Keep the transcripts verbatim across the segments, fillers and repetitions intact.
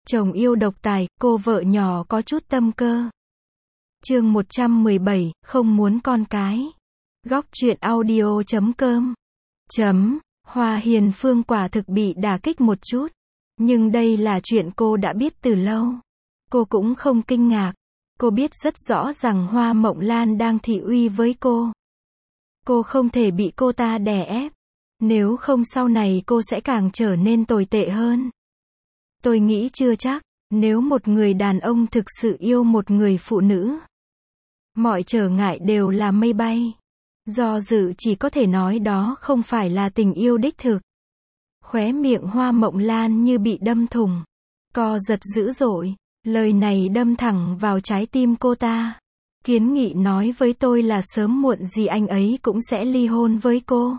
Chồng yêu độc tài, cô vợ nhỏ có chút tâm cơ. Chương một trăm mười bảy, không muốn con cái. Góc truyện audio chấm com. Chấm, Hoa Hiền Phương quả thực bị đả kích một chút. Nhưng đây là chuyện cô đã biết từ lâu. Cô cũng không kinh ngạc. Cô biết rất rõ rằng Hoa Mộng Lan đang thị uy với cô. Cô không thể bị cô ta đè ép. Nếu không sau này cô sẽ càng trở nên tồi tệ hơn. Tôi nghĩ chưa chắc, nếu một người đàn ông thực sự yêu một người phụ nữ, mọi trở ngại đều là mây bay. Do dự chỉ có thể nói đó không phải là tình yêu đích thực. Khóe miệng Hoa Mộng Lan như bị đâm thủng, co giật dữ dội. Lời này đâm thẳng vào trái tim cô ta. Kiến Nghị nói với tôi là sớm muộn gì anh ấy cũng sẽ ly hôn với cô.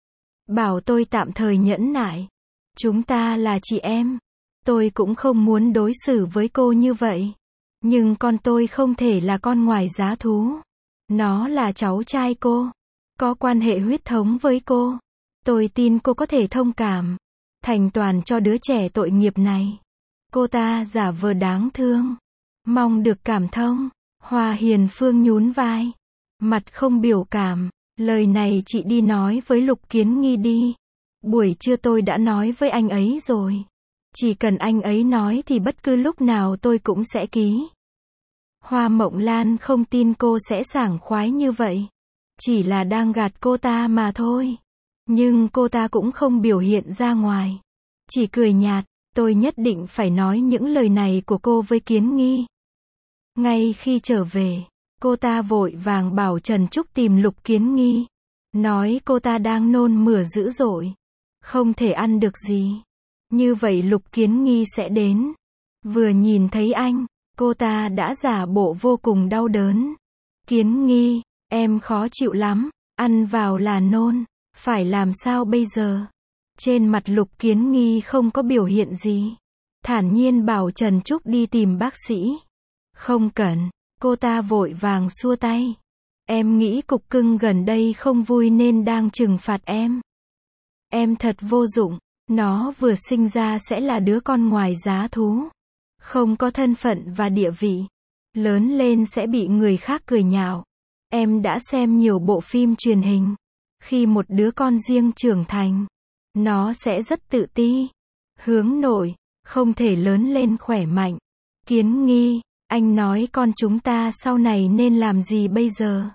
Bảo tôi tạm thời nhẫn nại. Chúng ta là chị em. Tôi cũng không muốn đối xử với cô như vậy. Nhưng con tôi không thể là con ngoài giá thú. Nó là cháu trai cô. Có quan hệ huyết thống với cô. Tôi tin cô có thể thông cảm. Thành toàn cho đứa trẻ tội nghiệp này. Cô ta giả vờ đáng thương. Mong được cảm thông. Hoa Hiền Phương nhún vai. Mặt không biểu cảm. Lời này chị đi nói với Lục Kiến Nghi đi. Buổi trưa tôi đã nói với anh ấy rồi. Chỉ cần anh ấy nói thì bất cứ lúc nào tôi cũng sẽ ký. Hoa Mộng Lan không tin cô sẽ sảng khoái như vậy. Chỉ là đang gạt cô ta mà thôi. Nhưng cô ta cũng không biểu hiện ra ngoài. Chỉ cười nhạt, tôi nhất định phải nói những lời này của cô với Kiến Nghi. Ngay khi trở về, cô ta vội vàng bảo Trần Trúc tìm Lục Kiến Nghi. Nói cô ta đang nôn mửa dữ dội. Không thể ăn được gì. Như vậy Lục Kiến Nghi sẽ đến. Vừa nhìn thấy anh, cô ta đã giả bộ vô cùng đau đớn. Kiến Nghi, em khó chịu lắm, ăn vào là nôn, phải làm sao bây giờ? Trên mặt Lục Kiến Nghi không có biểu hiện gì. Thản nhiên bảo Trần Trúc đi tìm bác sĩ. Không cần, cô ta vội vàng xua tay. Em nghĩ cục cưng gần đây không vui nên đang trừng phạt em. Em thật vô dụng. Nó vừa sinh ra sẽ là đứa con ngoài giá thú. Không có thân phận và địa vị. Lớn lên sẽ bị người khác cười nhạo. Em đã xem nhiều bộ phim truyền hình. Khi một đứa con riêng trưởng thành, nó sẽ rất tự ti, hướng nội, không thể lớn lên khỏe mạnh. Kiến Nghi, anh nói con chúng ta sau này nên làm gì bây giờ?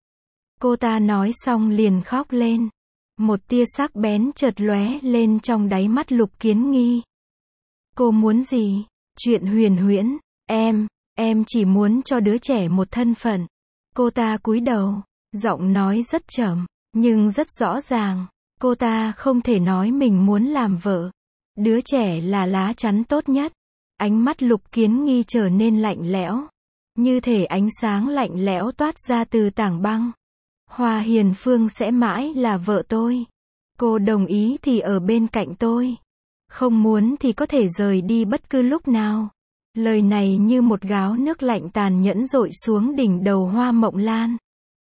Cô ta nói xong liền khóc lên. Một tia sắc bén chợt lóe lên trong đáy mắt Lục Kiến Nghi. Cô muốn gì? Chuyện huyền huyễn. Em, em chỉ muốn cho đứa trẻ một thân phận. Cô ta cúi đầu, giọng nói rất trầm, nhưng rất rõ ràng. Cô ta không thể nói mình muốn làm vợ. Đứa trẻ là lá chắn tốt nhất. Ánh mắt Lục Kiến Nghi trở nên lạnh lẽo. Như thể ánh sáng lạnh lẽo toát ra từ tảng băng. Hoa Hiền Phương sẽ mãi là vợ tôi. Cô đồng ý thì ở bên cạnh tôi. Không muốn thì có thể rời đi bất cứ lúc nào. Lời này như một gáo nước lạnh tàn nhẫn dội xuống đỉnh đầu Hoa Mộng Lan.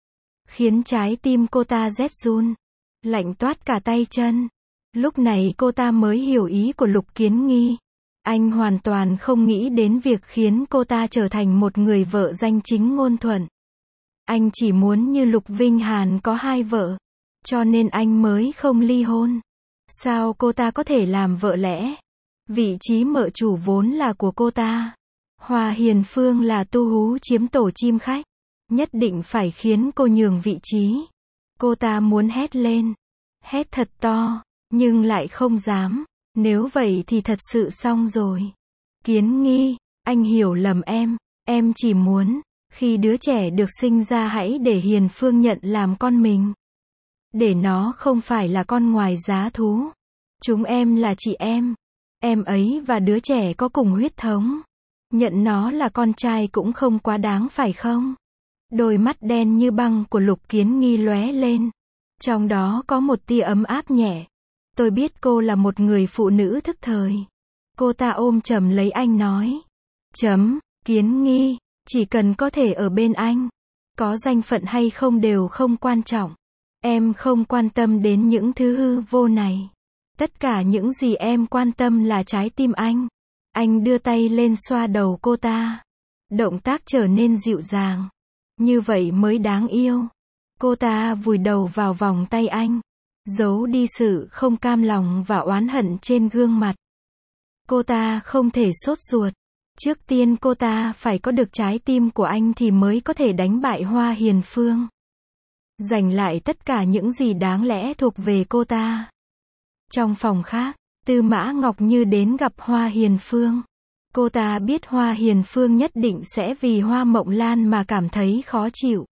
Khiến trái tim cô ta rét run. Lạnh toát cả tay chân. Lúc này cô ta mới hiểu ý của Lục Kiến Nghi. Anh hoàn toàn không nghĩ đến việc khiến cô ta trở thành một người vợ danh chính ngôn thuận. Anh chỉ muốn như Lục Vinh Hàn có hai vợ. Cho nên anh mới không ly hôn. Sao cô ta có thể làm vợ lẽ? Vị trí mợ chủ vốn là của cô ta. Hoa Hiền Phương là tu hú chiếm tổ chim khách. Nhất định phải khiến cô nhường vị trí. Cô ta muốn hét lên. Hét thật to. Nhưng lại không dám. Nếu vậy thì thật sự xong rồi. Kiến Nghi, anh hiểu lầm em. Em chỉ muốn, khi đứa trẻ được sinh ra hãy để Hiền Phương nhận làm con mình. Để nó không phải là con ngoài giá thú. Chúng em là chị em. Em ấy và đứa trẻ có cùng huyết thống. Nhận nó là con trai cũng không quá đáng phải không? Đôi mắt đen như băng của Lục Kiến Nghi lóe lên. Trong đó có một tia ấm áp nhẹ. Tôi biết cô là một người phụ nữ thức thời. Cô ta ôm chầm lấy anh nói. Chấm, Kiến Nghi, chỉ cần có thể ở bên anh. Có danh phận hay không đều không quan trọng. Em không quan tâm đến những thứ hư vô này. Tất cả những gì em quan tâm là trái tim anh. Anh đưa tay lên xoa đầu cô ta. Động tác trở nên dịu dàng. Như vậy mới đáng yêu. Cô ta vùi đầu vào vòng tay anh. Giấu đi sự không cam lòng và oán hận trên gương mặt. Cô ta không thể sốt ruột. Trước tiên cô ta phải có được trái tim của anh thì mới có thể đánh bại Hoa Hiền Phương. Giành lại tất cả những gì đáng lẽ thuộc về cô ta. Trong phòng khác, Tư Mã Ngọc Như đến gặp Hoa Hiền Phương. Cô ta biết Hoa Hiền Phương nhất định sẽ vì Hoa Mộng Lan mà cảm thấy khó chịu.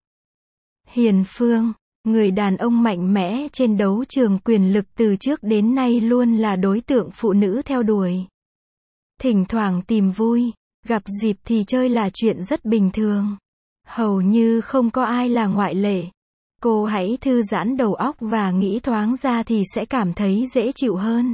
Hiền Phương, người đàn ông mạnh mẽ trên đấu trường quyền lực từ trước đến nay luôn là đối tượng phụ nữ theo đuổi. Thỉnh thoảng tìm vui, gặp dịp thì chơi là chuyện rất bình thường. Hầu như không có ai là ngoại lệ. Cô hãy thư giãn đầu óc và nghĩ thoáng ra thì sẽ cảm thấy dễ chịu hơn.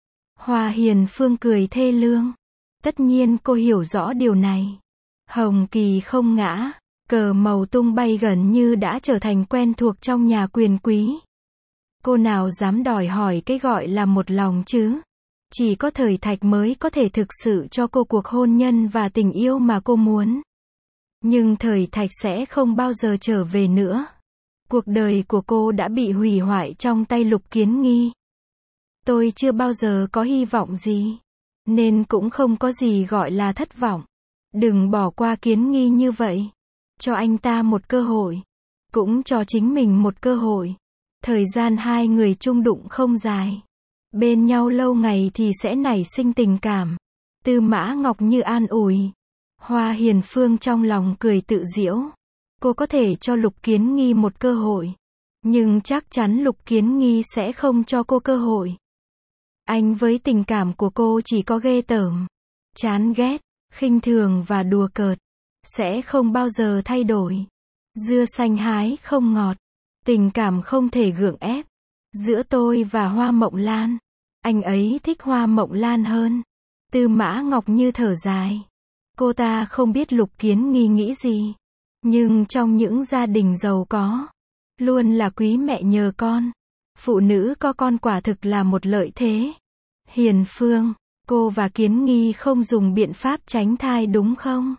Hoa Hiền Phương cười thê lương. Tất nhiên cô hiểu rõ điều này. Hồng kỳ không ngã, cờ màu tung bay gần như đã trở thành quen thuộc trong nhà quyền quý. Cô nào dám đòi hỏi cái gọi là một lòng chứ? Chỉ có Thời Thạch mới có thể thực sự cho cô cuộc hôn nhân và tình yêu mà cô muốn. Nhưng Thời Thạch sẽ không bao giờ trở về nữa. Cuộc đời của cô đã bị hủy hoại trong tay Lục Kiến Nghi. Tôi chưa bao giờ có hy vọng gì, nên cũng không có gì gọi là thất vọng. Đừng bỏ qua Kiến Nghi như vậy. Cho anh ta một cơ hội. Cũng cho chính mình một cơ hội. Thời gian hai người chung đụng không dài. Bên nhau lâu ngày thì sẽ nảy sinh tình cảm. Tư Mã Ngọc Như an ủi. Hoa Hiền Phương trong lòng cười tự giễu. Cô có thể cho Lục Kiến Nghi một cơ hội. Nhưng chắc chắn Lục Kiến Nghi sẽ không cho cô cơ hội. Anh với tình cảm của cô chỉ có ghê tởm, chán ghét, khinh thường và đùa cợt. Sẽ không bao giờ thay đổi. Dưa xanh hái không ngọt. Tình cảm không thể gượng ép. Giữa tôi và Hoa Mộng Lan, anh ấy thích Hoa Mộng Lan hơn. Tư Mã Ngọc Như thở dài. Cô ta không biết Lục Kiến Nghi nghĩ gì. Nhưng trong những gia đình giàu có, luôn là quý mẹ nhờ con. Phụ nữ có con quả thực là một lợi thế. Hiền Phương, cô và Kiến Nghi không dùng biện pháp tránh thai đúng không?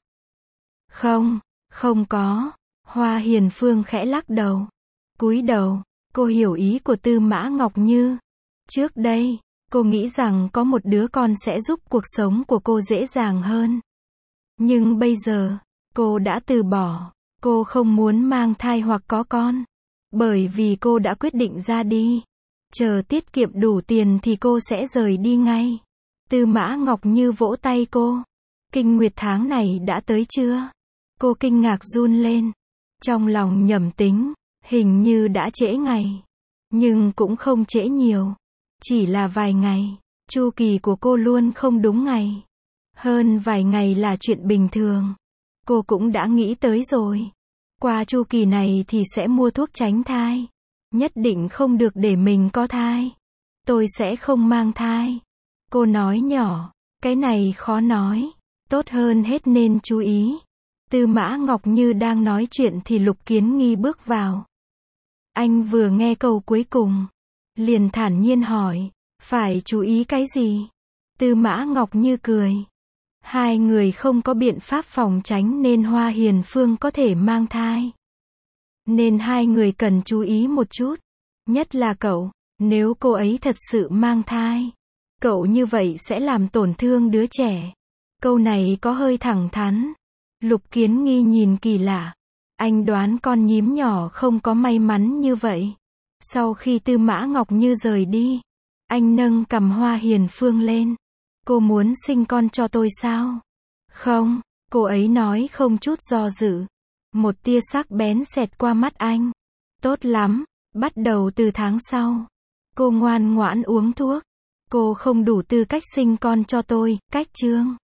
Không, không có. Hoa Hiền Phương khẽ lắc đầu. Cúi đầu, cô hiểu ý của Tư Mã Ngọc Như. Trước đây, cô nghĩ rằng có một đứa con sẽ giúp cuộc sống của cô dễ dàng hơn. Nhưng bây giờ, cô đã từ bỏ. Cô không muốn mang thai hoặc có con. Bởi vì cô đã quyết định ra đi. Chờ tiết kiệm đủ tiền thì cô sẽ rời đi ngay. Tư Mã Ngọc Như vỗ tay cô. Kinh nguyệt tháng này đã tới chưa? Cô kinh ngạc run lên. Trong lòng nhẩm tính, hình như đã trễ ngày. Nhưng cũng không trễ nhiều. Chỉ là vài ngày. Chu kỳ của cô luôn không đúng ngày. Hơn vài ngày là chuyện bình thường. Cô cũng đã nghĩ tới rồi. Qua chu kỳ này thì sẽ mua thuốc tránh thai. Nhất định không được để mình có thai. Tôi sẽ không mang thai. Cô nói nhỏ. Cái này khó nói. Tốt hơn hết nên chú ý. Tư Mã Ngọc Như đang nói chuyện thì Lục Kiến Nghi bước vào. Anh vừa nghe câu cuối cùng. Liền thản nhiên hỏi. Phải chú ý cái gì? Tư Mã Ngọc Như cười. Hai người không có biện pháp phòng tránh nên Hoa Hiền Phương có thể mang thai. Nên hai người cần chú ý một chút. Nhất là cậu. Nếu cô ấy thật sự mang thai, cậu như vậy sẽ làm tổn thương đứa trẻ. Câu này có hơi thẳng thắn. Lục Kiến Nghi nhìn kỳ lạ. Anh đoán con nhím nhỏ không có may mắn như vậy. Sau khi Tư Mã Ngọc Như rời đi, anh nâng cằm Hoa Hiền Phương lên. Cô muốn sinh con cho tôi sao? Không, cô ấy nói không chút do dự. Một tia sắc bén xẹt qua mắt anh. Tốt lắm, bắt đầu từ tháng sau. Cô ngoan ngoãn uống thuốc. Cô không đủ tư cách sinh con cho tôi, cách chương.